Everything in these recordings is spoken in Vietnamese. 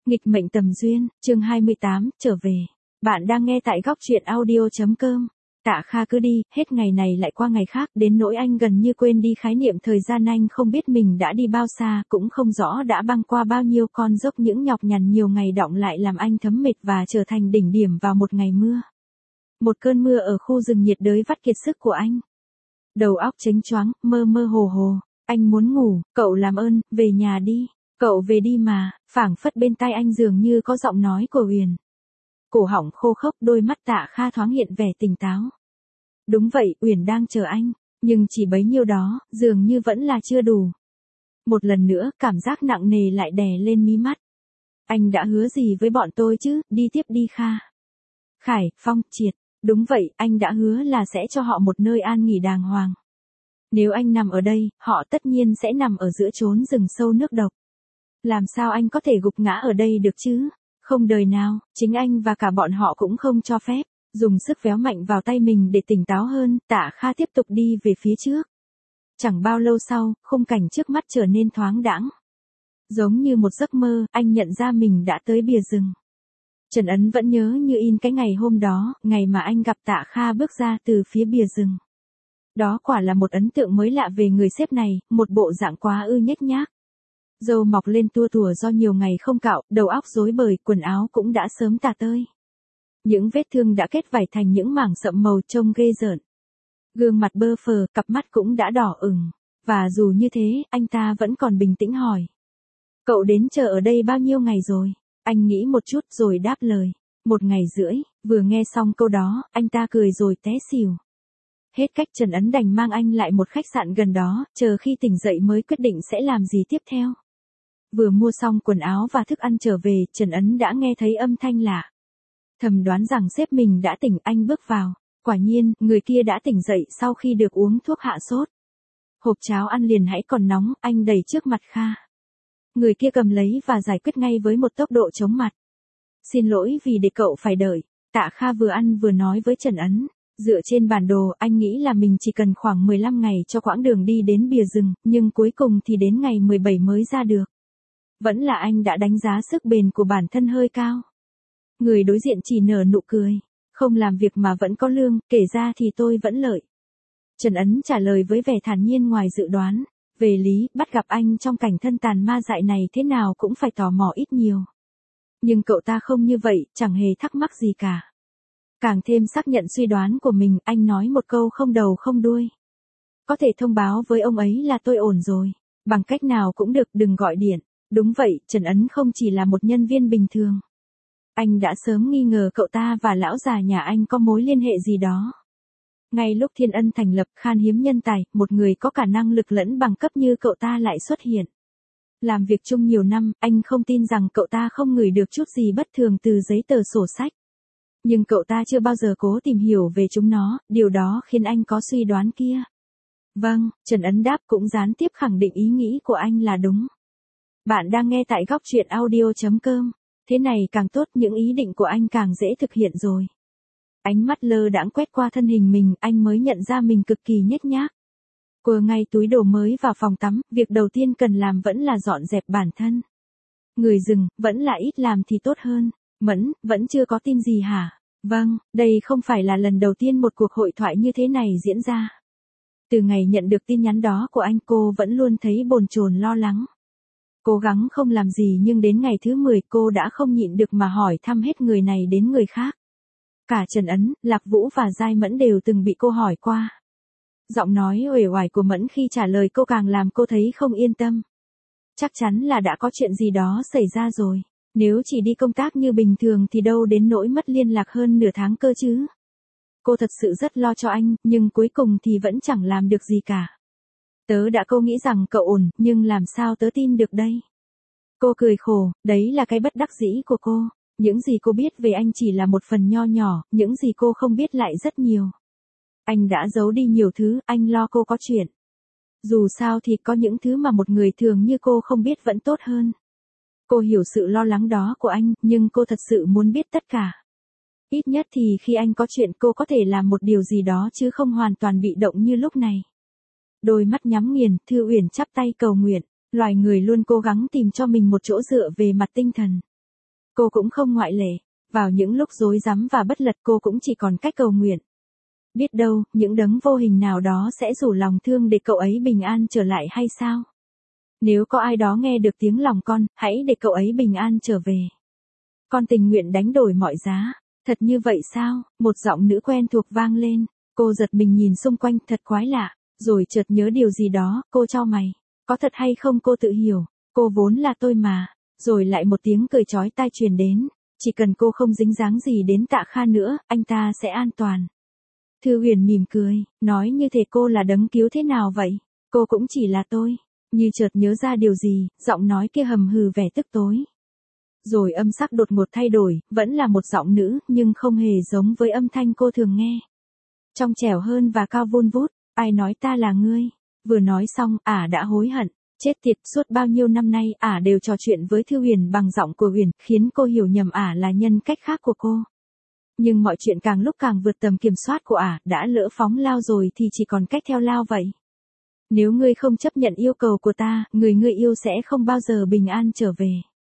Nghịch mệnh tầm duyên, chương 28, trở về. Bạn đang nghe tại góc truyện audio.com. Tạ Kha cứ đi, hết ngày này lại qua ngày khác, đến nỗi anh gần như quên đi khái niệm thời gian, anh không biết mình đã đi bao xa, cũng không rõ đã băng qua bao nhiêu con dốc, những nhọc nhằn nhiều ngày đọng lại làm anh thấm mệt và trở thành đỉnh điểm vào một ngày mưa. Một cơn mưa ở khu rừng nhiệt đới vắt kiệt sức của anh. Đầu óc chếnh choáng, mơ mơ hồ hồ, anh muốn ngủ, cậu làm ơn, về nhà đi. Cậu về đi mà, phảng phất bên tai anh dường như có giọng nói của Huyền. Cổ họng khô khốc, đôi mắt Tạ Kha thoáng hiện vẻ tỉnh táo. Đúng vậy, Uyển đang chờ anh, nhưng chỉ bấy nhiêu đó, dường như vẫn là chưa đủ. Một lần nữa, cảm giác nặng nề lại đè lên mí mắt. Anh đã hứa gì với bọn tôi chứ, đi tiếp đi Kha. Khải, Phong, Triệt, đúng vậy, anh đã hứa là sẽ cho họ một nơi an nghỉ đàng hoàng. Nếu anh nằm ở đây, họ tất nhiên sẽ nằm ở giữa chốn rừng sâu nước độc. Làm sao anh có thể gục ngã ở đây được chứ? Không đời nào, chính anh và cả bọn họ cũng không cho phép. Dùng sức véo mạnh vào tay mình để tỉnh táo hơn, Tạ Kha tiếp tục đi về phía trước. Chẳng bao lâu sau, khung cảnh trước mắt trở nên thoáng đãng. Giống như một giấc mơ, anh nhận ra mình đã tới bìa rừng. Trần Ấn vẫn nhớ như in cái ngày hôm đó, ngày mà anh gặp Tạ Kha bước ra từ phía bìa rừng. Đó quả là một ấn tượng mới lạ về người sếp này, một bộ dạng quá ư nhếch nhác. Râu mọc lên tua tủa do nhiều ngày không cạo, đầu óc rối bời, quần áo cũng đã sớm tả tơi. Những vết thương đã kết vảy thành những mảng sậm màu trông ghê rợn. Gương mặt bơ phờ, cặp mắt cũng đã đỏ ửng. Và dù như thế, anh ta vẫn còn bình tĩnh hỏi. Cậu đến chờ ở đây bao nhiêu ngày rồi? Anh nghĩ một chút rồi đáp lời. 1 ngày rưỡi, vừa nghe xong câu đó, anh ta cười rồi té xỉu. Hết cách, Trần Ấn đành mang anh lại một khách sạn gần đó, chờ khi tỉnh dậy mới quyết định sẽ làm gì tiếp theo. Vừa mua xong quần áo và thức ăn trở về, Trần Ấn đã nghe thấy âm thanh lạ. Thầm đoán rằng sếp mình đã tỉnh, anh bước vào. Quả nhiên, người kia đã tỉnh dậy sau khi được uống thuốc hạ sốt. Hộp cháo ăn liền hãy còn nóng, anh đẩy trước mặt Kha. Người kia cầm lấy và giải quyết ngay với một tốc độ chóng mặt. Xin lỗi vì để cậu phải đợi. Tạ Kha vừa ăn vừa nói với Trần Ấn. Dựa trên bản đồ, anh nghĩ là mình chỉ cần khoảng 15 ngày cho quãng đường đi đến bìa rừng, nhưng cuối cùng thì đến ngày 17 mới ra được. Vẫn là anh đã đánh giá sức bền của bản thân hơi cao. Người đối diện chỉ nở nụ cười. Không làm việc mà vẫn có lương, kể ra thì tôi vẫn lợi. Trần Ấn trả lời với vẻ thản nhiên ngoài dự đoán. Về lý, bắt gặp anh trong cảnh thân tàn ma dại này thế nào cũng phải tò mò ít nhiều. Nhưng cậu ta không như vậy, chẳng hề thắc mắc gì cả. Càng thêm xác nhận suy đoán của mình, anh nói một câu không đầu không đuôi. Có thể thông báo với ông ấy là tôi ổn rồi. Bằng cách nào cũng được, đừng gọi điện. Đúng vậy, Trần Ấn không chỉ là một nhân viên bình thường. Anh đã sớm nghi ngờ cậu ta và lão già nhà anh có mối liên hệ gì đó. Ngay lúc Thiên Ân thành lập, khan hiếm nhân tài, một người có cả năng lực lẫn bằng cấp như cậu ta lại xuất hiện. Làm việc chung nhiều năm, anh không tin rằng cậu ta không ngửi được chút gì bất thường từ giấy tờ sổ sách. Nhưng cậu ta chưa bao giờ cố tìm hiểu về chúng nó, điều đó khiến anh có suy đoán kia. Vâng, Trần Ấn đáp, cũng gián tiếp khẳng định ý nghĩ của anh là đúng. Bạn đang nghe tại góc truyện audio.com. Thế này càng tốt, những ý định của anh càng dễ thực hiện rồi. Ánh mắt lơ đãng quét qua thân hình mình, anh mới nhận ra mình cực kỳ nhếch nhác. Quơ ngay túi đồ mới vào phòng tắm, việc đầu tiên cần làm vẫn là dọn dẹp bản thân. Người rừng, vẫn là ít làm thì tốt hơn. Mẫn, vẫn chưa có tin gì hả? Vâng, đây không phải là lần đầu tiên một cuộc hội thoại như thế này diễn ra. Từ ngày nhận được tin nhắn đó của anh, cô vẫn luôn thấy bồn chồn lo lắng. Cố gắng không làm gì nhưng đến ngày thứ 10 cô đã không nhịn được mà hỏi thăm hết người này đến người khác. Cả Trần Ấn, Lạc Vũ và Giai Mẫn đều từng bị cô hỏi qua. Giọng nói uể oải của Mẫn khi trả lời cô càng làm cô thấy không yên tâm. Chắc chắn là đã có chuyện gì đó xảy ra rồi. Nếu chỉ đi công tác như bình thường thì đâu đến nỗi mất liên lạc hơn nửa tháng cơ chứ. Cô thật sự rất lo cho anh, nhưng cuối cùng thì vẫn chẳng làm được gì cả. Tớ đã nghĩ rằng cậu ổn, nhưng làm sao tớ tin được đây? Cô cười khổ, đấy là cái bất đắc dĩ của cô. Những gì cô biết về anh chỉ là một phần nho nhỏ, những gì cô không biết lại rất nhiều. Anh đã giấu đi nhiều thứ, anh lo cô có chuyện. Dù sao thì có những thứ mà một người thường như cô không biết vẫn tốt hơn. Cô hiểu sự lo lắng đó của anh, nhưng cô thật sự muốn biết tất cả. Ít nhất thì khi anh có chuyện cô có thể làm một điều gì đó chứ không hoàn toàn bị động như lúc này. Đôi mắt nhắm nghiền, Thư Uyển chắp tay cầu nguyện. Loài người luôn cố gắng tìm cho mình một chỗ dựa về mặt tinh thần. Cô cũng không ngoại lệ. Vào những lúc rối rắm và bất lực cô cũng chỉ còn cách cầu nguyện. Biết đâu, những đấng vô hình nào đó sẽ rủ lòng thương để cậu ấy bình an trở lại hay sao? Nếu có ai đó nghe được tiếng lòng con, hãy để cậu ấy bình an trở về. Con tình nguyện đánh đổi mọi giá. Thật như vậy sao? Một giọng nữ quen thuộc vang lên. Cô giật mình nhìn xung quanh thật quái lạ. Rồi chợt nhớ điều gì đó, cô chau mày. Có thật hay không cô tự hiểu. Cô vốn là tôi mà. Rồi lại một tiếng cười chói tai truyền đến. Chỉ cần cô không dính dáng gì đến Tạ Kha nữa, anh ta sẽ an toàn. Thư Huyền mỉm cười, nói như thể cô là đấng cứu thế nào vậy? Cô cũng chỉ là tôi. Như chợt nhớ ra điều gì, giọng nói kia hầm hừ vẻ tức tối. Rồi âm sắc đột ngột thay đổi, vẫn là một giọng nữ, nhưng không hề giống với âm thanh cô thường nghe. Trong trẻo hơn và cao vun vút, ai nói ta là ngươi? Vừa nói xong, đã hối hận. Chết tiệt, suốt bao nhiêu năm nay, đều trò chuyện với Thư Huyền bằng giọng của Huyền, khiến cô hiểu nhầm là nhân cách khác của cô. Nhưng mọi chuyện càng lúc càng vượt tầm kiểm soát của đã lỡ phóng lao rồi thì chỉ còn cách theo lao vậy. Nếu ngươi không chấp nhận yêu cầu của ta, người ngươi yêu sẽ không bao giờ bình an trở về.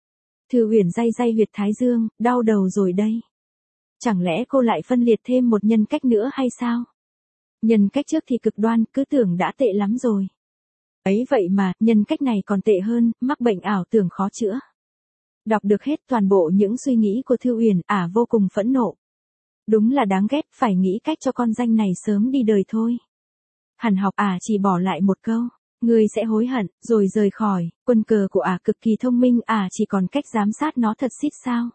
Thư Huyền day day huyệt thái dương, đau đầu rồi đây. Chẳng lẽ cô lại phân liệt thêm một nhân cách nữa hay sao? Nhân cách trước thì cực đoan, cứ tưởng đã tệ lắm rồi. Ấy vậy mà, nhân cách này còn tệ hơn, mắc bệnh ảo tưởng khó chữa. Đọc được hết toàn bộ những suy nghĩ của Thư Huyền, vô cùng phẫn nộ. Đúng là đáng ghét, phải nghĩ cách cho con danh này sớm đi đời thôi. Hàn Học chỉ bỏ lại một câu, ngươi sẽ hối hận, rồi rời khỏi. Quân cờ của cực kỳ thông minh, chỉ còn cách giám sát nó thật xít sao.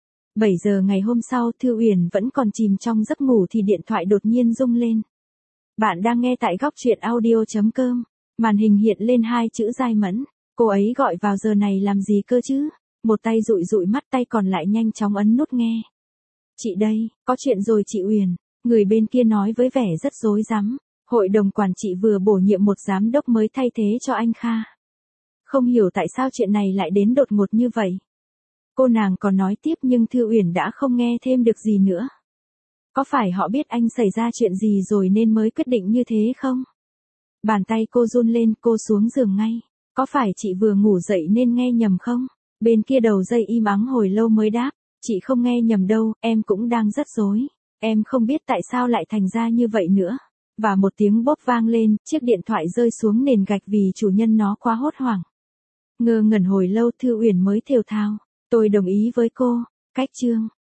7 giờ ngày hôm sau, Thư Huyền vẫn còn chìm trong giấc ngủ thì điện thoại đột nhiên rung lên. Bạn đang nghe tại góc truyện audio.com. Màn hình hiện lên 2 chữ Giai Mẫn. Cô ấy gọi vào giờ này làm gì cơ chứ? Một tay dụi dụi mắt, tay còn lại nhanh chóng ấn nút nghe. Chị đây, có chuyện rồi chị Huyền. Người bên kia nói với vẻ rất rối rắm. Hội đồng quản trị vừa bổ nhiệm một giám đốc mới thay thế cho anh Kha. Không hiểu tại sao chuyện này lại đến đột ngột như vậy. Cô nàng còn nói tiếp nhưng Thư Huyền đã không nghe thêm được gì nữa. Có phải họ biết anh xảy ra chuyện gì rồi nên mới quyết định như thế không? Bàn tay cô run lên, cô xuống giường ngay. Có phải chị vừa ngủ dậy nên nghe nhầm không? Bên kia đầu dây im ắng hồi lâu mới đáp. Chị không nghe nhầm đâu, em cũng đang rất rối. Em không biết tại sao lại thành ra như vậy nữa. Và một tiếng bốp vang lên, chiếc điện thoại rơi xuống nền gạch vì chủ nhân nó quá hốt hoảng. Ngơ ngẩn hồi lâu Thư Huyền mới thều thào. Tôi đồng ý với cô. Cách chương.